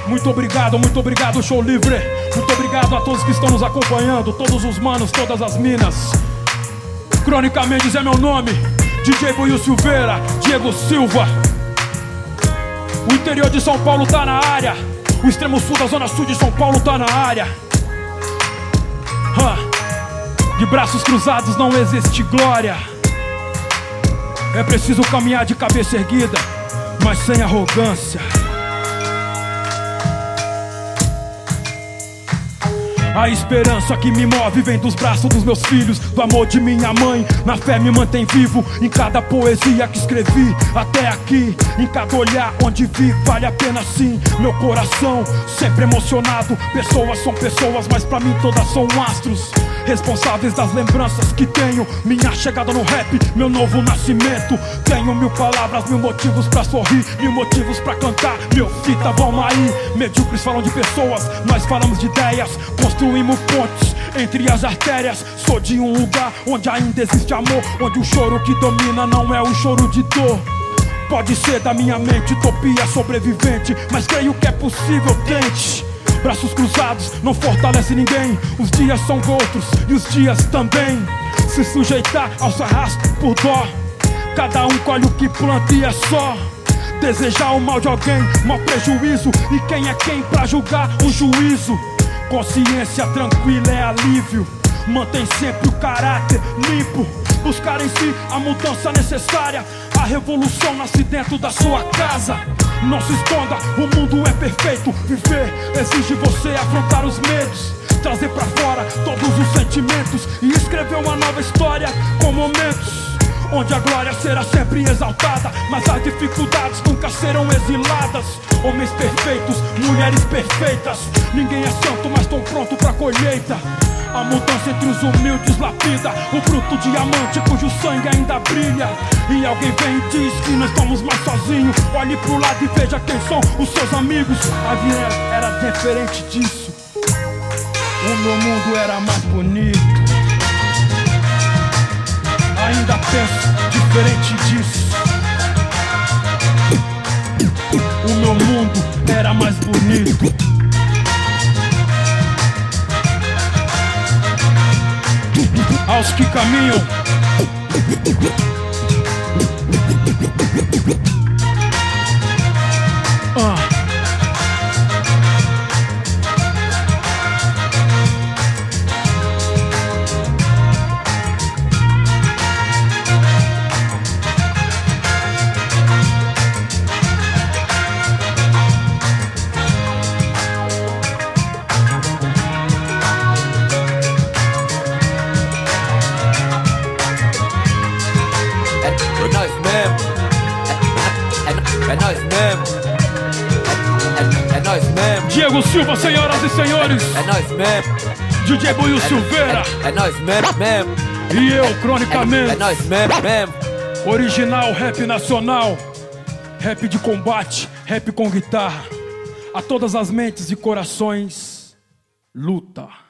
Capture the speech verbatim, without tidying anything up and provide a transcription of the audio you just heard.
Muito obrigado, muito obrigado, show livre. Muito obrigado a todos que estão nos acompanhando, todos os manos, todas as minas. Crônica Mendes é meu nome, D J Buiu Silveira, Diego Silva. O interior de São Paulo tá na área, o extremo sul da zona sul de São Paulo tá na área. huh. De braços cruzados não existe glória. É preciso caminhar de cabeça erguida, mas sem arrogância. A esperança que me move vem dos braços dos meus filhos, do amor de minha mãe. Na fé me mantém vivo em cada poesia que escrevi até aqui. Em cada olhar onde vi, vale a pena sim. Meu coração sempre emocionado. Pessoas são pessoas, mas pra mim todas são astros, responsáveis das lembranças que tenho. Minha chegada no rap, meu novo nascimento. Tenho mil palavras, mil motivos pra sorrir, mil motivos pra cantar, mil fitas vão aí. Medíocres falam de pessoas, nós falamos de ideias. Construímos pontes entre as artérias. Sou de um lugar onde ainda existe amor, onde o choro que domina não é o choro de dor. Pode ser da minha mente utopia sobrevivente, mas creio que é possível, tente. Braços cruzados não fortalece ninguém. Os dias são outros e os dias também. Se sujeitar aos arrastos por dó, cada um colhe o que planta e é só. Desejar o mal de alguém, mau prejuízo. E quem é quem pra julgar um juízo? Consciência tranquila é alívio. Mantém sempre o caráter limpo. Buscar em si a mudança necessária. A revolução nasce dentro da sua casa. Não se esconda, o mundo é perfeito. Viver exige você afrontar os medos, trazer pra fora todos os sentimentos e escrever uma nova história com momentos onde a glória será sempre exaltada, mas as dificuldades nunca serão exiladas. Homens perfeitos, mulheres perfeitas. Ninguém é santo, mas tão pronto pra colheita. A mudança entre os humildes lapida o bruto diamante cujo sangue ainda brilha. E alguém vem e diz que não estamos mais sozinhos. Olhe pro lado e veja quem são os seus amigos. A vida era diferente disso. O meu mundo era mais bonito. Ainda penso diferente disso. O meu mundo era mais bonito. Aos que caminham, ah. É nós mesmo, é, é, é nós mesmo. Diego Silva, senhoras e senhores. É, é nós mesmo. D J Buiu Silveira. É, é, é nós mesmo, mesmo. E eu, Crônica Mendes. É, é nós mesmo, mesmo. Original rap nacional. Rap de combate, rap com guitarra. A todas as mentes e corações, luta.